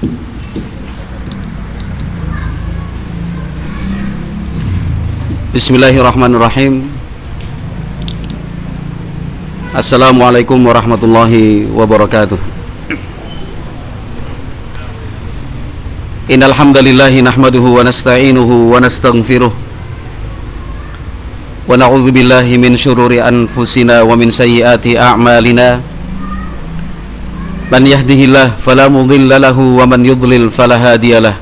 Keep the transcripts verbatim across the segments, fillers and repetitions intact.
Bismillahirrahmanirrahim. Assalamualaikum warahmatullahi wabarakatuh. Innal hamdalillahi nahmaduhu wa nasta'inuhu wa nastaghfiruh wa na'udzu billahi min syururi anfusina wa min sayyiati a'malina. Man yahdihillahu fala mudilla lahu wa man yudlil fala hadiyalah.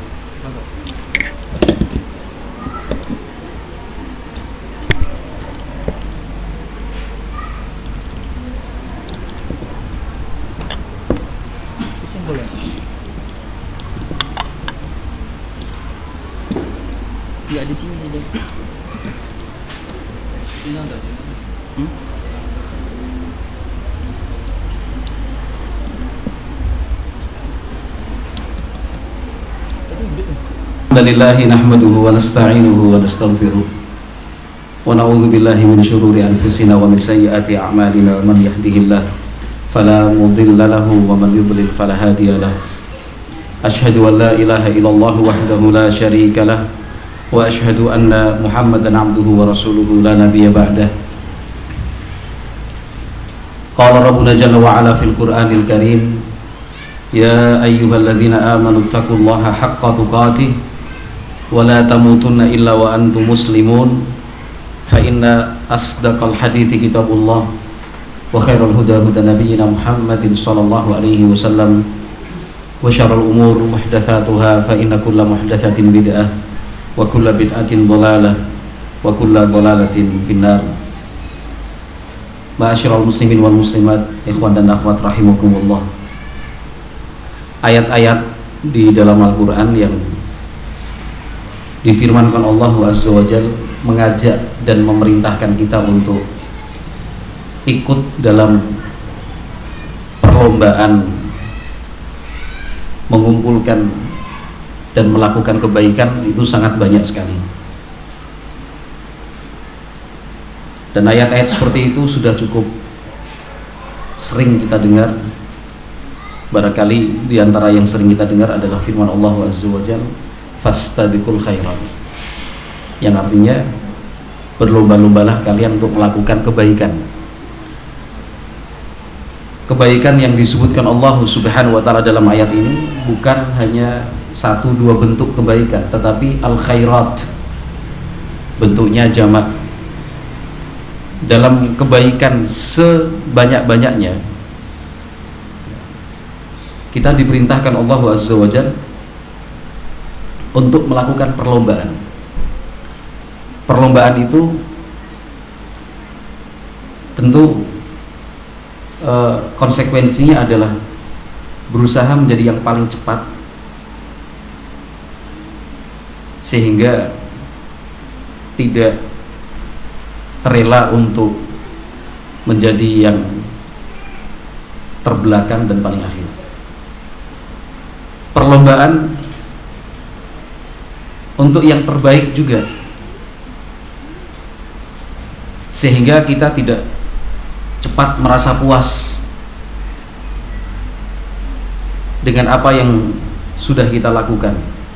Ya di sini saja. Ini ada sih. Hmm? Alhamdulillahi nahmaduhu wa nasta'inuhu wa nastaghfiruh wa na'udzu billahi min syururi anfusina wa min sayyiati a'malina. Man yahdihillahu fala mudilla lahu wa man yudlil fala hadiyalah. Asyhadu an la ilaha illallah wahdahu la syarika lah wa asyhadu anna Muhammadan abduhu wa rasuluhu la nabiyya ba'dah. Qala rabbuna jalla wa ala fil qur'anil karim, ya ayyuhalladzina amanu taqullaha haqqa tuqatih wa la tamutunna illa wa antum muslimun. Fa inna asdaqal hadithi kitabullah wa khairal huda huda nabiyyina Muhammadin sallallahu alaihi wasallam wa syarrul umur muhdatsatuha fa inna kulla muhdatsatin bid'ah wa kulla bid'atin dhalalah wa kulla dhalalatin finnar. Ma'asyiral muslimin wal muslimat, ikhwan dan akhwat rahimakumullah. Ayat-ayat di dalam Al-Qur'an yang difirmankan Allah Azza wa Jalla mengajak dan memerintahkan kita untuk ikut dalam perlombaan mengumpulkan dan melakukan kebaikan, itu sangat banyak sekali. Dan ayat-ayat seperti itu sudah cukup sering kita dengar. Barangkali diantara yang sering kita dengar adalah firman Allah Azza wa Jalla, fastabiqul khairat, yang artinya berlomba-lombalah kalian untuk melakukan kebaikan. Kebaikan yang disebutkan Allah Subhanahu wa taala dalam ayat ini bukan hanya satu dua bentuk kebaikan, tetapi al-khairat, bentuknya jamak. Dalam kebaikan sebanyak-banyaknya kita diperintahkan Allah Azza wa Jalla untuk melakukan perlombaan. Perlombaan itu tentu eh, konsekuensinya adalah berusaha menjadi yang paling cepat, sehingga tidak rela untuk menjadi yang terbelakang dan paling akhir. Perlombaan untuk yang terbaik juga, sehingga kita tidak cepat merasa puas dengan apa yang sudah kita lakukan,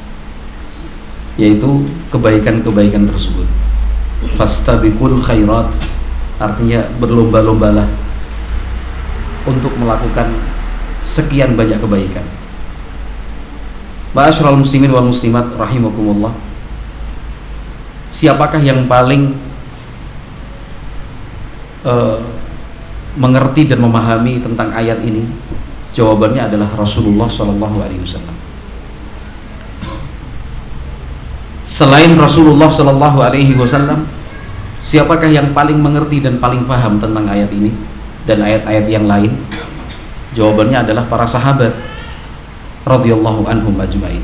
yaitu kebaikan-kebaikan tersebut. Fastabiqul khairat, artinya berlomba-lombalah untuk melakukan sekian banyak kebaikan. Ma'asyiral muslimin wal muslimat rahimakumullah. Siapakah yang paling uh, mengerti dan memahami tentang ayat ini? Jawabannya adalah Rasulullah shallallahu alaihi wasallam. Selain Rasulullah shallallahu alaihi wasallam, siapakah yang paling mengerti dan paling paham tentang ayat ini dan ayat-ayat yang lain? Jawabannya adalah para sahabat radhiyallahu anhum ajmain.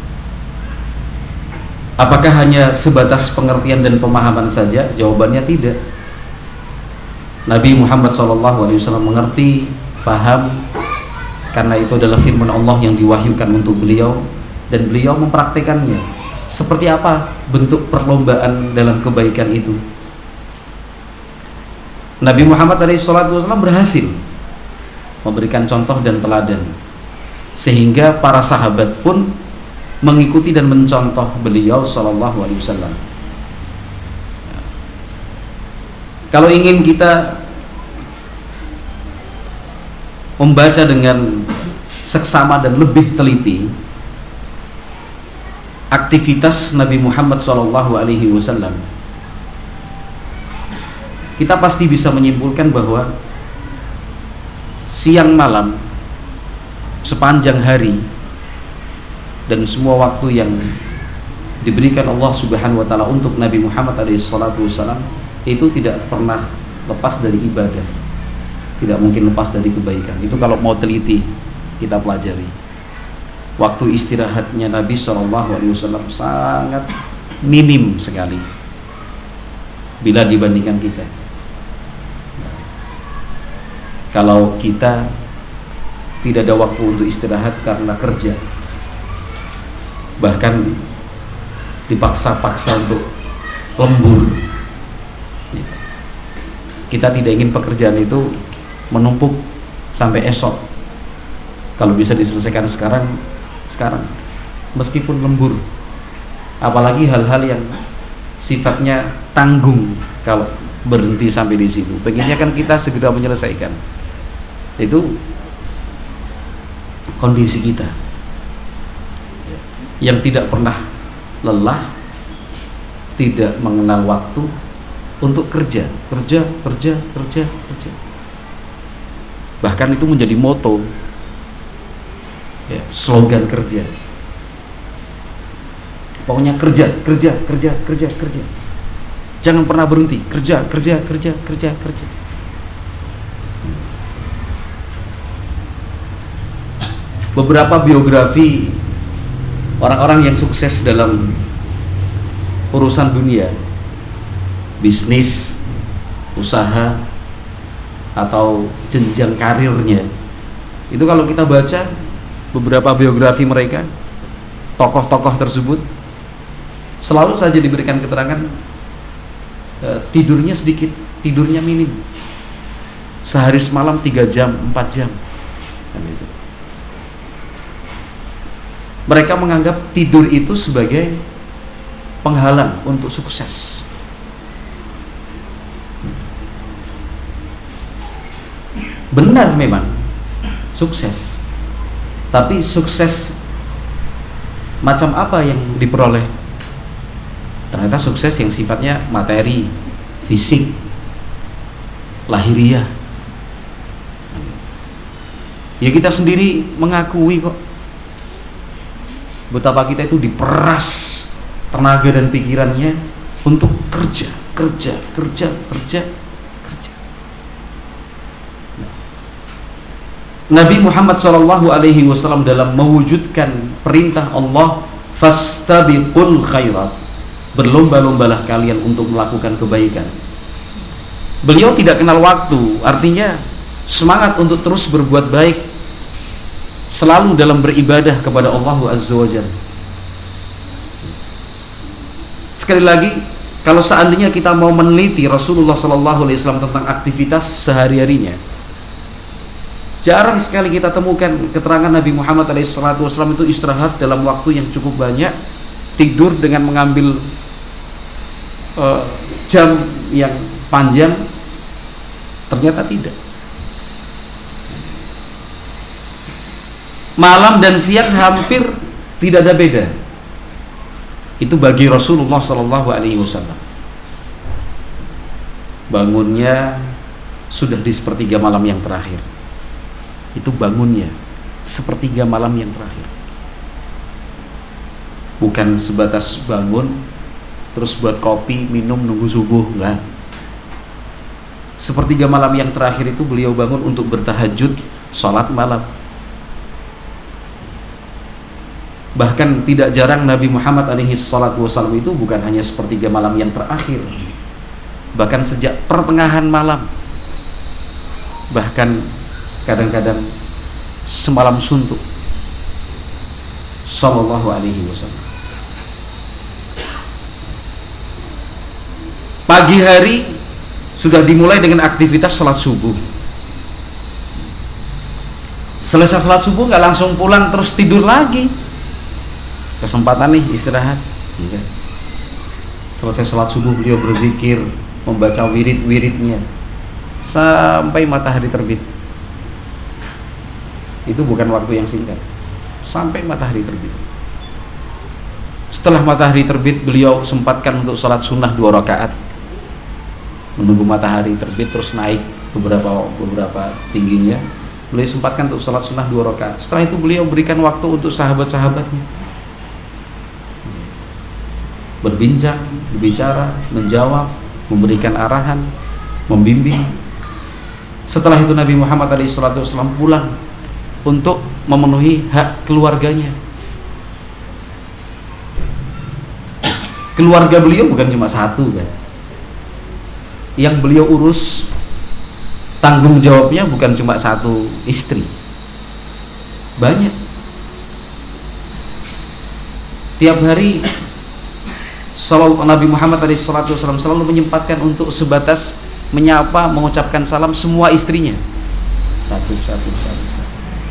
Apakah hanya sebatas pengertian dan pemahaman saja? Jawabannya tidak. Nabi Muhammad shallallahu alaihi wasallam mengerti, faham, karena itu adalah firman Allah yang diwahyukan untuk beliau, dan beliau mempraktikannya. Seperti apa bentuk perlombaan dalam kebaikan itu? Nabi Muhammad shallallahu alaihi wasallam berhasil memberikan contoh dan teladan. sehingga para sahabat pun mengikuti dan mencontoh beliau sallallahu alaihi wasallam. Kalau ingin kita membaca dengan seksama dan lebih teliti aktivitas Nabi Muhammad sallallahu alaihi wasallam, kita pasti bisa menyimpulkan bahwa siang malam, sepanjang hari, dan semua waktu yang diberikan Allah Subhanahu wa taala untuk Nabi Muhammad alaihi salatu wasallam itu tidak pernah lepas dari ibadah, tidak mungkin lepas dari kebaikan. Itu kalau mau teliti kita pelajari. Waktu istirahatnya Nabi shallallahu alaihi wasallam sangat minim sekali bila dibandingkan kita. Kalau kita tidak ada waktu untuk istirahat karena kerja, bahkan dipaksa-paksa untuk lembur, kita tidak ingin pekerjaan itu menumpuk sampai esok. Kalau bisa diselesaikan sekarang, sekarang meskipun lembur. Apalagi hal-hal yang sifatnya tanggung, kalau berhenti sampai di situ, pengennya kan kita segera menyelesaikan. Itu kondisi kita yang tidak pernah lelah, tidak mengenal waktu untuk kerja, kerja, kerja, kerja, kerja. Bahkan itu menjadi moto, ya, slogan kerja. Pokoknya kerja, kerja, kerja, kerja, kerja. Jangan pernah berhenti, kerja, kerja, kerja, kerja, kerja. Beberapa biografi orang-orang yang sukses dalam urusan dunia, bisnis, usaha, atau jenjang karirnya, itu kalau kita baca beberapa biografi mereka, tokoh-tokoh tersebut selalu saja diberikan keterangan e, tidurnya sedikit, tidurnya minim, sehari semalam tiga jam, empat jam. Mereka menganggap tidur itu sebagai penghalang untuk sukses. Benar memang sukses, tapi sukses macam apa yang diperoleh? Ternyata sukses yang sifatnya materi, fisik, lahiriah. Ya kita sendiri mengakui kok betapa kita itu diperas tenaga dan pikirannya untuk kerja, kerja, kerja, kerja, kerja. Nabi Muhammad shallallahu alaihi wasallam dalam mewujudkan perintah Allah, fastabiqul khairat, berlomba-lombalah kalian untuk melakukan kebaikan. Beliau tidak kenal waktu, artinya semangat untuk terus berbuat baik, selalu dalam beribadah kepada Allah Azza wa Jalla. Sekali lagi, kalau seandainya kita mau meneliti Rasulullah Sallallahu Alaihi Wasallam tentang aktivitas sehari-harinya, jarang sekali kita temukan keterangan Nabi Muhammad Sallallahu Alaihi Wasallam itu istirahat dalam waktu yang cukup banyak, tidur dengan mengambil uh, jam yang panjang. Ternyata tidak. Malam dan siang hampir tidak ada beda. Itu bagi Rasulullah Sallallahu Alaihi Wasallam. Bangunnya sudah di sepertiga malam yang terakhir. Itu bangunnya sepertiga malam yang terakhir. Bukan sebatas bangun terus buat kopi, minum, nunggu subuh, enggak. Sepertiga malam yang terakhir itu beliau bangun untuk bertahajud, sholat malam. Bahkan tidak jarang Nabi Muhammad alaihi salatu wasallam itu bukan hanya sepertiga malam yang terakhir, bahkan sejak pertengahan malam, bahkan kadang-kadang semalam suntuk sallallahu alaihi wasallam. Pagi hari sudah dimulai dengan aktivitas salat subuh. Selesai sholat subuh nggak langsung pulang terus tidur lagi, kesempatan nih istirahat. Iya. Selesai sholat subuh beliau berzikir, membaca wirid-wiridnya sampai matahari terbit. Itu bukan waktu yang singkat, sampai matahari terbit. Setelah matahari terbit beliau sempatkan untuk sholat sunnah dua rakaat, menunggu matahari terbit terus naik beberapa beberapa tingginya. Beliau sempatkan untuk sholat sunnah dua rakaat. Setelah itu beliau berikan waktu untuk sahabat-sahabatnya, berbincang, berbicara, menjawab, memberikan arahan, membimbing. Setelah itu Nabi Muhammad shallallahu alaihi wasallam pulang untuk memenuhi hak keluarganya. Keluarga beliau bukan cuma satu kan, yang beliau urus, tanggung jawabnya bukan cuma satu istri, banyak. Tiap hari Sallallahu Nabi Muhammad shallallahu alaihi wasallam selalu menyempatkan untuk sebatas menyapa, mengucapkan salam semua istrinya, satu satu satu, satu.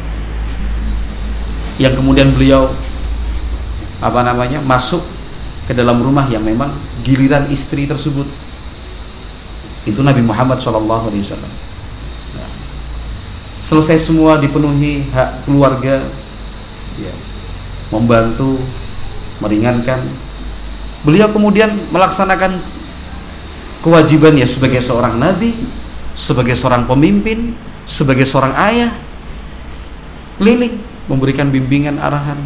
Yang kemudian beliau apa namanya masuk ke dalam rumah yang memang giliran istri tersebut itu Nabi Muhammad shallallahu alaihi wasallam. Nah, selesai semua dipenuhi hak keluarga, ya, membantu, meringankan. Beliau kemudian melaksanakan kewajibannya sebagai seorang nabi, sebagai seorang pemimpin, sebagai seorang ayah, keliling memberikan bimbingan arahan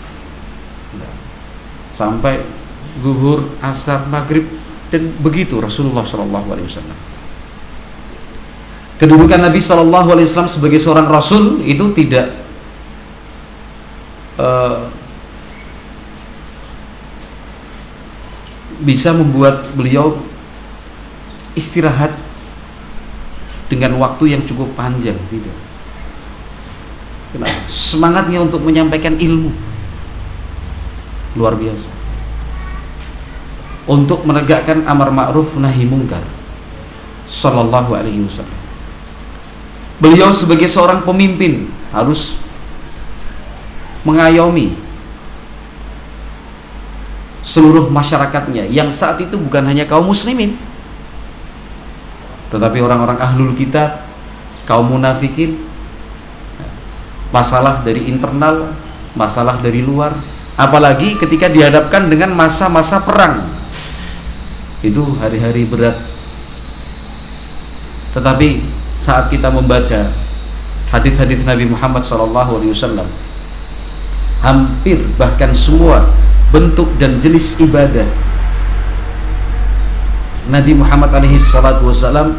sampai zuhur, asar, maghrib, dan begitu Rasulullah shallallahu alaihi wasallam. Kedudukan Nabi shallallahu alaihi wasallam sebagai seorang rasul itu tidak uh, bisa membuat beliau istirahat dengan waktu yang cukup panjang, tidak. Kenapa? Semangatnya untuk menyampaikan ilmu luar biasa, untuk menegakkan amar ma'ruf nahi mungkar sallallahu alaihi wasallam. Beliau sebagai seorang pemimpin harus mengayomi seluruh masyarakatnya yang saat itu bukan hanya kaum muslimin, tetapi orang-orang ahlul kitab, kaum munafikin, masalah dari internal, masalah dari luar, apalagi ketika dihadapkan dengan masa-masa perang. Itu hari-hari berat. Tetapi saat kita membaca hadis-hadis Nabi Muhammad shallallahu alaihi wasallam, hampir bahkan semua bentuk dan jenis ibadah Nabi Muhammad alaihi salatu wasallam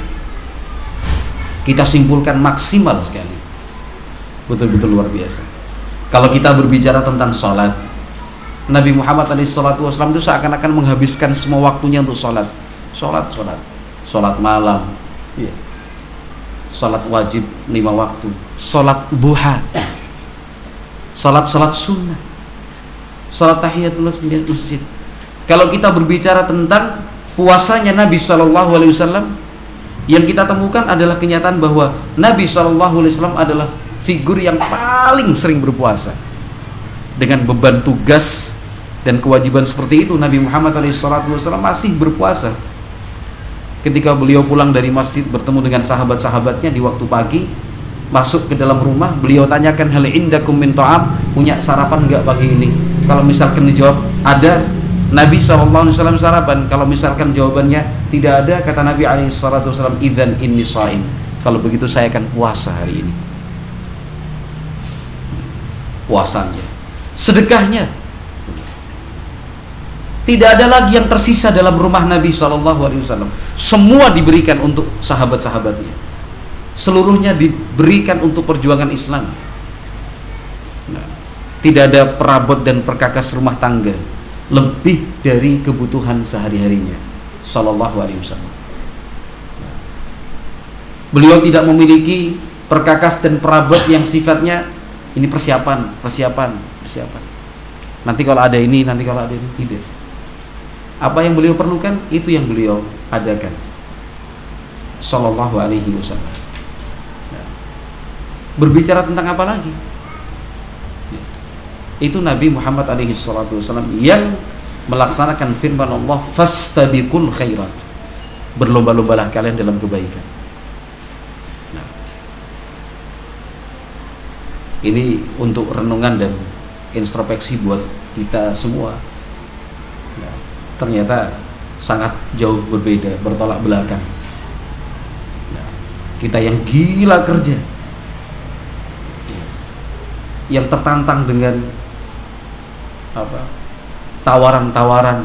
kita simpulkan maksimal sekali, betul-betul luar biasa. Kalau kita berbicara tentang sholat, Nabi Muhammad shallallahu alaihi wasallam itu seakan-akan menghabiskan semua waktunya untuk sholat, sholat, sholat, sholat malam, ya, sholat wajib lima waktu, sholat duha, sholat sholat sunnah, sholat tahiyatul masjid. Kalau kita berbicara tentang puasanya Nabi shallallahu alaihi wasallam, yang kita temukan adalah kenyataan bahwa Nabi shallallahu alaihi wasallam adalah figur yang paling sering berpuasa. Dengan beban tugas dan kewajiban seperti itu, Nabi Muhammad shallallahu alaihi wasallam masih berpuasa. Ketika beliau pulang dari masjid bertemu dengan sahabat-sahabatnya di waktu pagi, masuk ke dalam rumah, beliau tanyakan, hal indakum min ta'am, punya sarapan enggak pagi ini? Kalau misalkan dijawab ada, Nabi shallallahu alaihi wasallam sarapan. Kalau misalkan jawabannya tidak ada, kata Nabi shallallahu alaihi wasallam, idzan inni shaim, kalau begitu saya akan puasa hari ini. Puasanya, sedekahnya, tidak ada lagi yang tersisa dalam rumah Nabi shallallahu alaihi wasallam. Semua diberikan untuk sahabat-sahabatnya, seluruhnya diberikan untuk perjuangan Islam. Nah, tidak ada perabot dan perkakas rumah tangga lebih dari kebutuhan sehari-harinya sallallahu alaihi wasallam. Nah, beliau tidak memiliki perkakas dan perabot yang sifatnya ini persiapan, persiapan, persiapan. Nanti kalau ada ini, nanti kalau ada ini, tidak. Apa yang beliau perlukan, itu yang beliau adakan sallallahu alaihi wasallam. berbicara tentang apa lagi? Itu Nabi Muhammad alaihi salatu wasallam yang melaksanakan firman Allah, fastabiqul khairat, berlomba-lombalah kalian dalam kebaikan. Nah, ini untuk renungan dan introspeksi buat kita semua. Nah, ternyata sangat jauh berbeda, bertolak belakang. Nah, kita yang gila kerja, yang tertantang dengan apa tawaran-tawaran,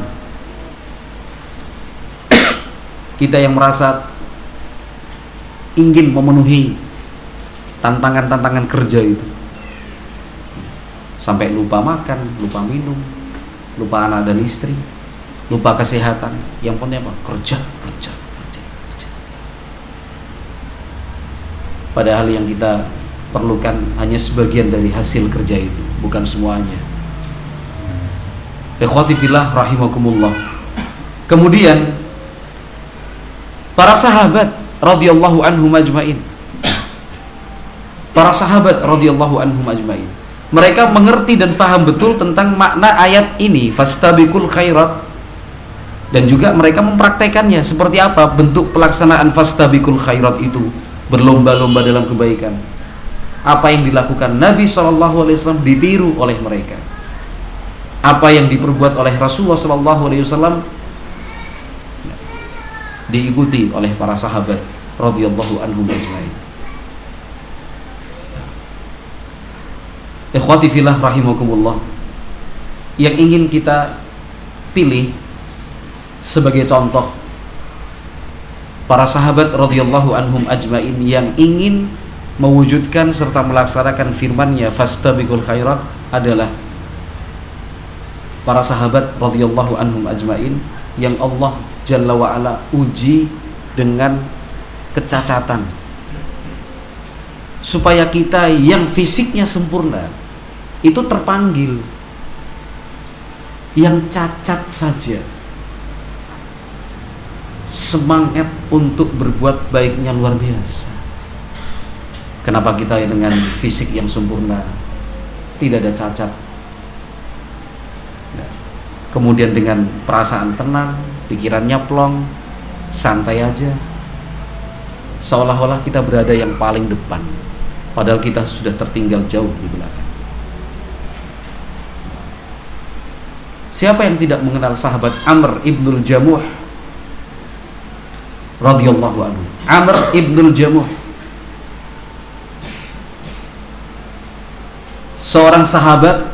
kita yang merasa ingin memenuhi tantangan-tantangan kerja itu, sampai lupa makan, lupa minum, lupa anak dan istri, lupa kesehatan. Yang penting apa? Kerja, kerja, kerja, kerja. Padahal yang kita perlukan hanya sebagian dari hasil kerja itu, bukan semuanya. Ikhwati fillah rahimakumullah. Kemudian para sahabat radhiyallahu anhum ajmain, para sahabat radhiyallahu anhum ajmain, mereka mengerti dan faham betul tentang makna ayat ini, fastabiqul khairat, dan juga mereka mempraktekannya. Seperti apa bentuk pelaksanaan fastabiqul khairat itu? Berlomba-lomba dalam kebaikan. Apa yang dilakukan Nabi shallallahu alaihi wasallam ditiru oleh mereka. Apa yang diperbuat oleh Rasulullah shallallahu alaihi wasallam diikuti oleh para sahabat radhiyallahu anhum ajmain. Ikhwati fillah rahimakumullah, yang ingin kita pilih sebagai contoh para sahabat radhiyallahu anhum ajmain yang ingin mewujudkan serta melaksanakan firman-Nya fastabiqul khairat adalah para sahabat radhiyallahu anhum ajmain yang Allah Jalla wa'ala uji dengan kecacatan, supaya kita yang fisiknya sempurna itu terpanggil, yang cacat saja semangat untuk berbuat baiknya luar biasa. Kenapa kita dengan fisik yang sempurna, tidak ada cacat, kemudian dengan perasaan tenang, pikirannya plong, santai aja, seolah-olah kita berada yang paling depan, padahal kita sudah tertinggal jauh di belakang. Siapa yang tidak mengenal sahabat Amr ibnul Jamuh radhiyallahu anhu? Amr ibnul Jamuh, seorang sahabat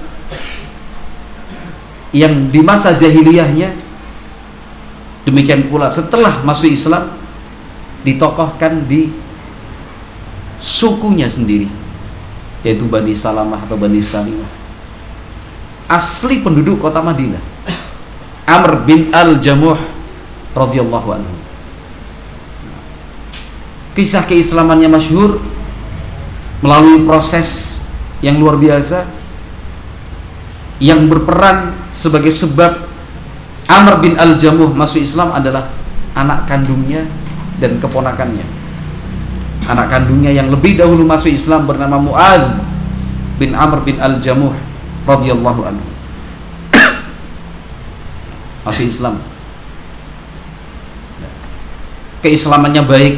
yang di masa jahiliyahnya, demikian pula setelah masuk Islam, ditokohkan di sukunya sendiri, yaitu Bani Salamah atau Bani Salimah, asli penduduk kota Madinah. Amr bin al-Jamuh radhiyallahu anhu, kisah keislamannya masyhur melalui proses yang luar biasa, yang berperan sebagai sebab Amr bin al-Jamuh masuk Islam adalah anak kandungnya dan keponakannya. Anak kandungnya yang lebih dahulu masuk Islam bernama Mu'adz bin Amr bin al-Jamuh radhiyallahu anhu, masuk Islam. Keislamannya baik,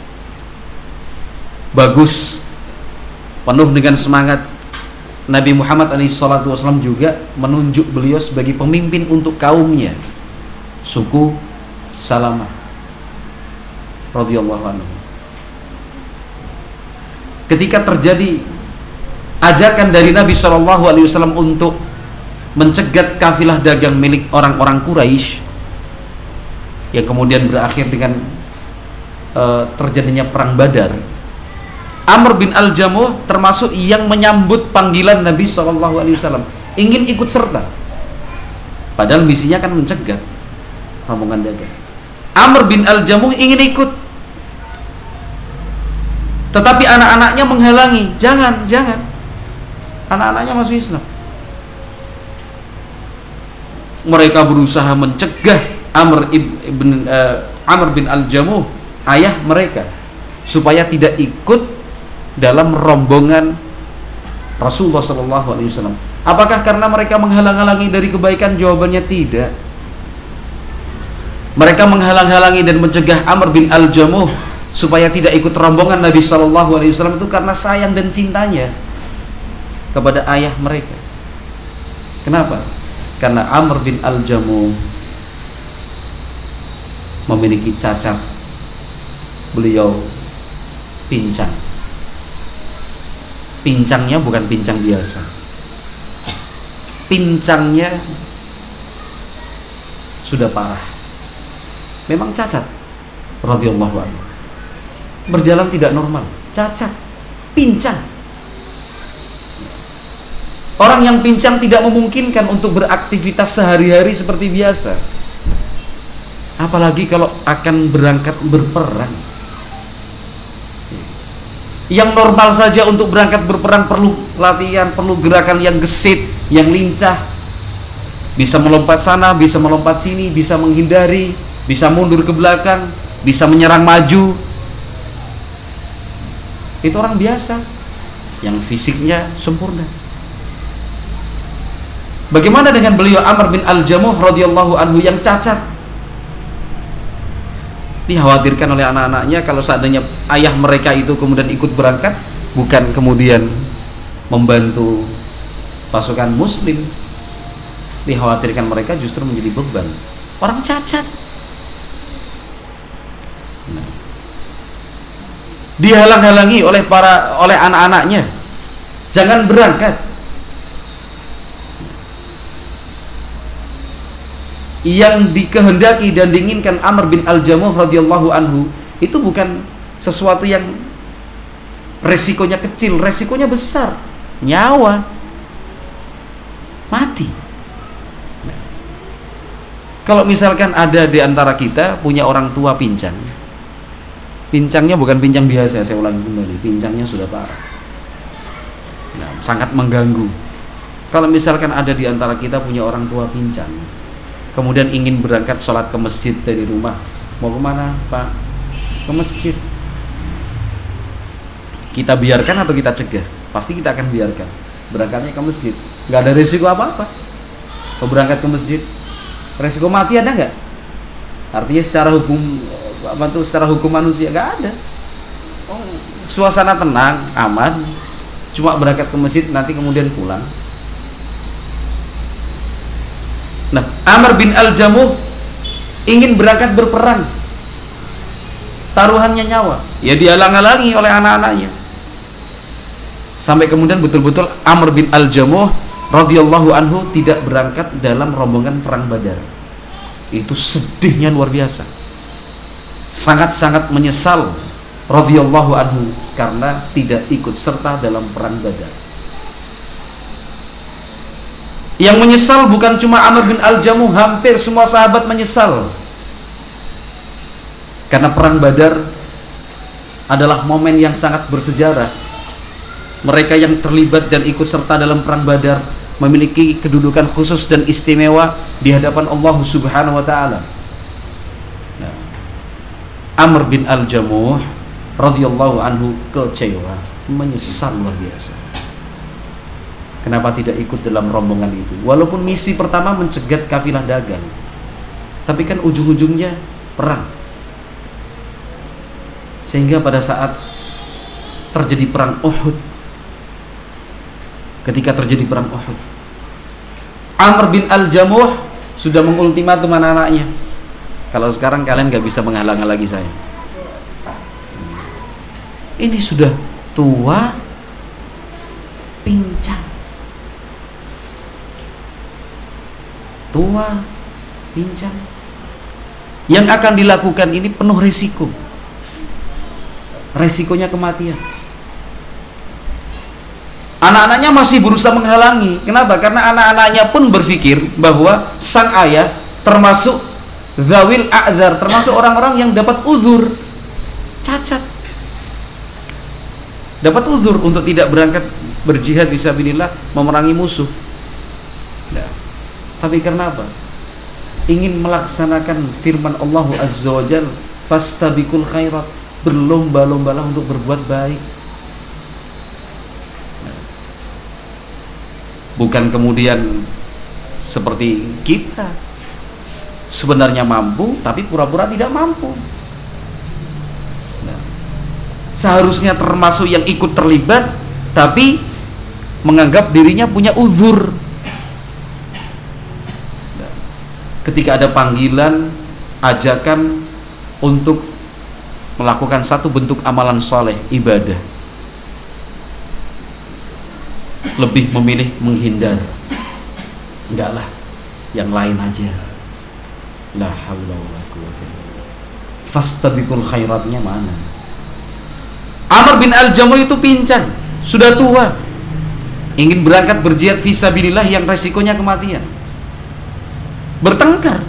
bagus, penuh dengan semangat. Nabi Muhammad shallallahu alaihi wasallam juga menunjuk beliau sebagai pemimpin untuk kaumnya, suku Salamah radhiyallahu anhu. Ketika terjadi ajakan dari Nabi shallallahu alaihi wasallam untuk mencegat kafilah dagang milik orang-orang Quraisy, yang kemudian berakhir dengan uh, terjadinya perang Badar, Amr bin al-Jamuh termasuk yang menyambut panggilan Nabi shallallahu alaihi wasallam, ingin ikut serta, padahal misinya kan mencegat rombongan dagang. Amr bin al-Jamuh ingin ikut, tetapi anak-anaknya menghalangi, jangan, jangan, anak-anaknya masuk Islam. Mereka berusaha mencegah Amr ibn uh, Amr bin al-Jamuh, ayah mereka, supaya tidak ikut dalam rombongan Rasulullah shallallahu alaihi wasallam. Apakah karena mereka menghalang-halangi dari kebaikan? Jawabannya tidak. Mereka menghalang-halangi dan mencegah Amr bin Al-Jamuh supaya tidak ikut rombongan Nabi shallallahu alaihi wasallam itu karena sayang dan cintanya kepada ayah mereka. Kenapa? Karena Amr bin Al-Jamuh memiliki cacat. Beliau pincang. Pincangnya bukan pincang biasa. Pincangnya sudah parah. Memang cacat. Radhiyallahu anhu. Berjalan tidak normal, cacat, pincang. Orang yang pincang tidak memungkinkan untuk beraktivitas sehari-hari seperti biasa. Apalagi kalau akan berangkat berperang. Yang normal saja untuk berangkat berperang perlu latihan, perlu gerakan yang gesit, yang lincah. Bisa melompat sana, bisa melompat sini, bisa menghindari, bisa mundur ke belakang, bisa menyerang maju. Itu orang biasa yang fisiknya sempurna. Bagaimana dengan beliau Amr bin Al-Jamuh radhiyallahu anhu yang cacat? Dikhawatirkan oleh anak-anaknya kalau seandainya ayah mereka itu kemudian ikut berangkat, bukan kemudian membantu pasukan muslim, dikhawatirkan mereka justru menjadi beban. Orang cacat. Nah, dihalang-halangi oleh para oleh anak-anaknya, jangan berangkat. Yang dikehendaki dan diinginkan Amr bin Al-Jamuh radhiyallahu anhu itu bukan sesuatu yang resikonya kecil, resikonya besar, nyawa, mati. Nah, kalau misalkan ada di antara kita punya orang tua pincang, pincangnya bukan pincang biasa, saya ulangi kembali, pincangnya sudah parah, nah, sangat mengganggu. Kalau misalkan ada di antara kita punya orang tua pincang, kemudian ingin berangkat sholat ke masjid dari rumah, mau kemana Pak? Ke masjid. Kita biarkan atau kita cegah? Pasti kita akan biarkan. Berangkatnya ke masjid, nggak ada resiko apa-apa. Mau berangkat ke masjid, resiko mati ada nggak? Artinya secara hukum apa tuh? Secara hukum manusia nggak ada. Oh, suasana tenang, aman. Cuma berangkat ke masjid, nanti kemudian pulang. Nah, Amr bin Al-Jamuh ingin berangkat berperang, taruhannya nyawa, ya dihalang-halangi oleh anak-anaknya, sampai kemudian betul-betul Amr bin Al-Jamuh radhiyallahu anhu tidak berangkat dalam rombongan perang Badar. Itu sedihnya luar biasa, sangat-sangat menyesal radhiyallahu anhu karena tidak ikut serta dalam perang Badar. Yang menyesal bukan cuma Amr bin Al-Jamuh, hampir semua sahabat menyesal. Karena perang Badar adalah momen yang sangat bersejarah. Mereka yang terlibat dan ikut serta dalam perang Badar memiliki kedudukan khusus dan istimewa di hadapan Allah Subhanahu wa taala. Nah, Amr bin Al-Jamuh radhiyallahu anhu kecewa, menyesal luar biasa. Kenapa tidak ikut dalam rombongan itu? Walaupun misi pertama mencegat kafilah dagang, tapi kan ujung-ujungnya perang. Sehingga pada saat terjadi perang Uhud, ketika terjadi perang Uhud, Amr bin Al-Jamuh sudah mengultimatum anak-anaknya, kalau sekarang kalian gak bisa menghalang-halangi saya. Ini sudah tua, pincang, tua, pincang. Yang akan dilakukan ini penuh resiko. Resikonya kematian. Anak-anaknya masih berusaha menghalangi. Kenapa? Karena anak-anaknya pun berpikir bahwa sang ayah termasuk zawil a'dzar, termasuk orang-orang yang dapat uzur, cacat, dapat uzur untuk tidak berangkat berjihad fisabilillah, memerangi musuh. Nah, tapi karena apa? Ingin melaksanakan firman Allah Azza wa Jalla, fastabiqul khairat, berlomba-lombalah untuk berbuat baik. Bukan kemudian seperti kita sebenarnya mampu tapi pura-pura tidak mampu. Nah, seharusnya termasuk yang ikut terlibat tapi menganggap dirinya punya uzur. Nah, ketika ada panggilan, ajakan untuk melakukan satu bentuk amalan soleh, ibadah, lebih memilih menghindar. Enggak lah, yang lain aja. La haula wala quwwata illa billah. Fastabiqul khairatnya mana? Amr bin Al-Jamuh itu pincang, sudah tua, ingin berangkat berjihad fisabilillah yang resikonya kematian. Bertengkar.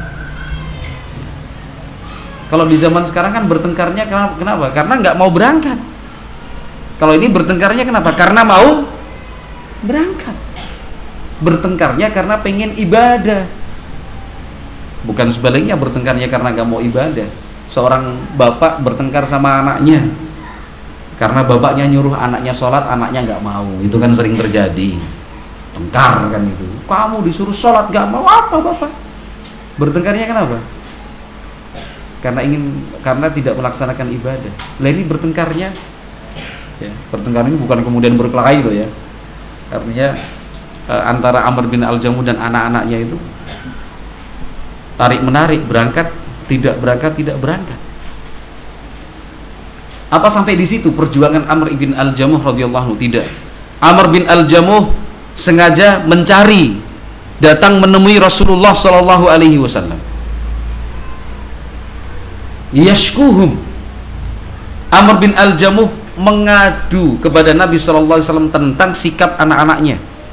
Kalau di zaman sekarang kan bertengkarnya kenapa? Karena nggak mau berangkat. Kalau ini bertengkarnya kenapa? Karena mau berangkat. Bertengkarnya karena pengen ibadah. Bukan sebaliknya bertengkarnya karena nggak mau ibadah. Seorang bapak bertengkar sama anaknya karena bapaknya nyuruh anaknya sholat, anaknya nggak mau. Itu kan sering terjadi. Tengkar kan itu. Kamu disuruh sholat nggak mau, apa bapak? Bertengkarnya kenapa? Karena ingin, karena tidak melaksanakan ibadah. Lah ini bertengkarnya, ya, bertengkar ini bukan kemudian berkelahi loh ya. Artinya e, antara Amr bin Al-Jamuh dan anak-anaknya itu tarik menarik, berangkat tidak berangkat tidak berangkat. Apa sampai di situ perjuangan Amr bin Al-Jamuh radhiyallahu anhu? Tidak. Amr bin Al-Jamuh sengaja mencari, datang menemui Rasulullah sallallahu alaihi wasallam. Yashkuhum. Amr bin Al-Jamuh mengadu kepada Nabi sallallahu alaihi wasallam tentang sikap anak-anaknya.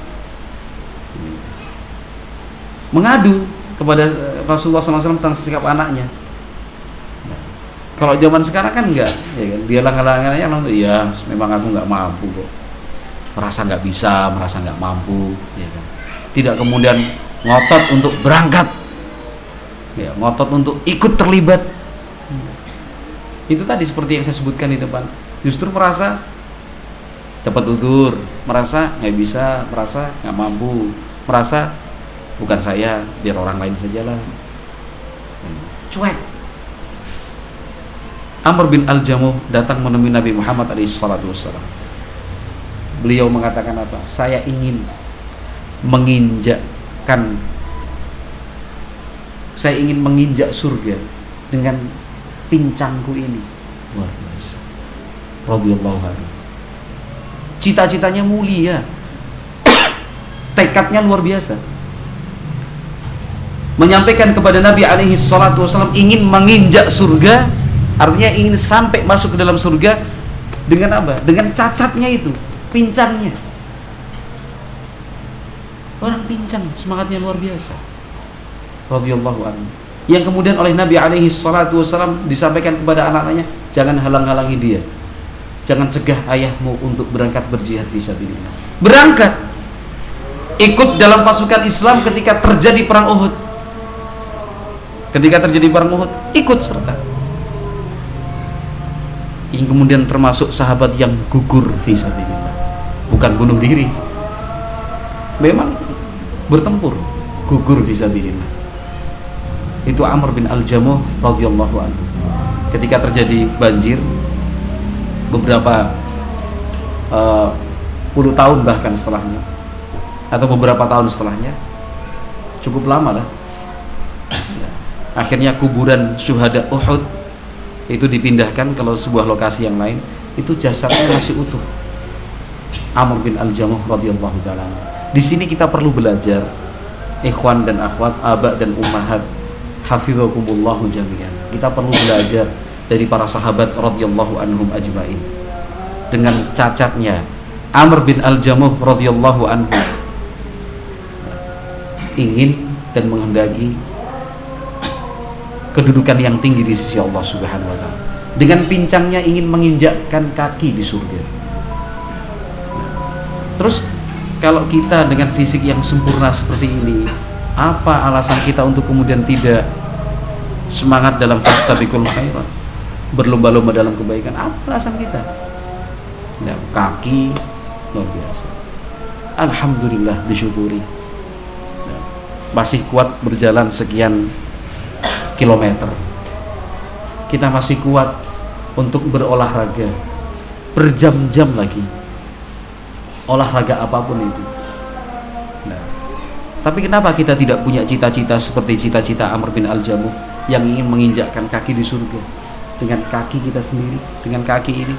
Mengadu kepada Rasulullah sallallahu alaihi wasallam tentang sikap anaknya. Nah, kalau zaman sekarang kan enggak, ya kan? Dia lang-langannya langsung, iya, memang aku nggak mampu kok. Merasa nggak bisa, merasa nggak mampu, ya kan? Tidak kemudian ngotot untuk berangkat, ya, ngotot untuk ikut terlibat. Itu tadi seperti yang saya sebutkan di depan, justru merasa dapat uzur, merasa nggak bisa, merasa nggak mampu, merasa bukan saya, biar orang lain sajalah. Cuek. Amr bin Al-Jamuh datang menemui Nabi Muhammad alaihi salatu wassalam. Beliau mengatakan apa? Saya ingin menginjakkan, saya ingin menginjak surga dengan pincangku ini. Luar biasa. Radhiyallahu anhu. Cita-citanya mulia. Tekadnya luar biasa. Menyampaikan kepada Nabi alaihi salatu wasallam ingin menginjak surga, artinya ingin sampai masuk ke dalam surga dengan apa? Dengan cacatnya itu, pincangnya. Orang pincang, semangatnya luar biasa. Radhiyallahu anhu. Yang kemudian oleh Nabi alaihi salatu wasallam disampaikan kepada anak-anaknya, jangan halang-halangi dia, jangan cegah ayahmu untuk berangkat berjihad fisabilillah. Berangkat, ikut dalam pasukan Islam ketika terjadi perang Uhud. Ketika terjadi perang Uhud, ikut serta. Yang kemudian termasuk sahabat yang gugur fisabilillah, bukan bunuh diri, memang bertempur, gugur fisabilillah. Itu Amr bin Al-Jamuh radhiyallahu anhu. Ketika terjadi banjir beberapa uh, puluh tahun bahkan setelahnya, atau beberapa tahun setelahnya, cukup lama lah, ya. Akhirnya kuburan syuhada Uhud itu dipindahkan ke sebuah lokasi yang lain. Itu jasadnya masih utuh, Amr bin Al-Jamuh radhiyallahu ta'ala. Di sini kita perlu belajar, ikhwan dan akhwat, aba dan ummahat, hafizakumullahu jami'an. Kita perlu belajar dari para sahabat radhiyallahu anhum ajmain. Dengan cacatnya Amr bin Al-Jamuh radhiyallahu anhu ingin dan menghendaki kedudukan yang tinggi di sisi Allah Subhanahu wa taala. Dengan pincangnya ingin menginjakkan kaki di surga. Terus kalau kita dengan fisik yang sempurna seperti ini, apa alasan kita untuk kemudian tidak semangat dalam fastabiqul khairat, berlomba-lomba dalam kebaikan? Apa alasan kita? Nah, kaki luar biasa. alhamdulillah, disyukuri. Masih kuat berjalan sekian kilometer. Kita masih kuat untuk berolahraga berjam-jam lagi, olahraga apapun itu. Nah, tapi kenapa kita tidak punya cita-cita seperti cita-cita Amr bin Al-Jamuh yang ingin menginjakkan kaki di surga dengan kaki kita sendiri, dengan kaki ini?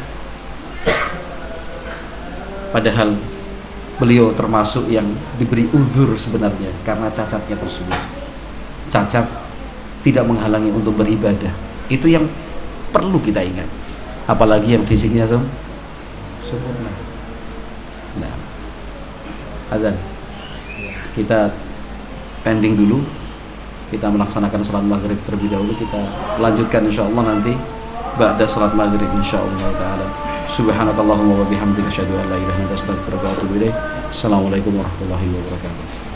Padahal beliau termasuk yang diberi uzur sebenarnya karena cacatnya tersebut. Cacat tidak menghalangi untuk beribadah. Itu yang perlu kita ingat. Apalagi yang fisiknya sempurna. Nah, azan. Kita pending dulu. Kita melaksanakan salat maghrib terlebih dahulu. Kita lanjutkan insyaallah nanti ba'da salat maghrib insyaallah taala. Subhanakallahumma wa bihamdika asyhadu an la ilaha illa anta astaghfiruka wa atubu ilaik. Assalamualaikum warahmatullahi wabarakatuh.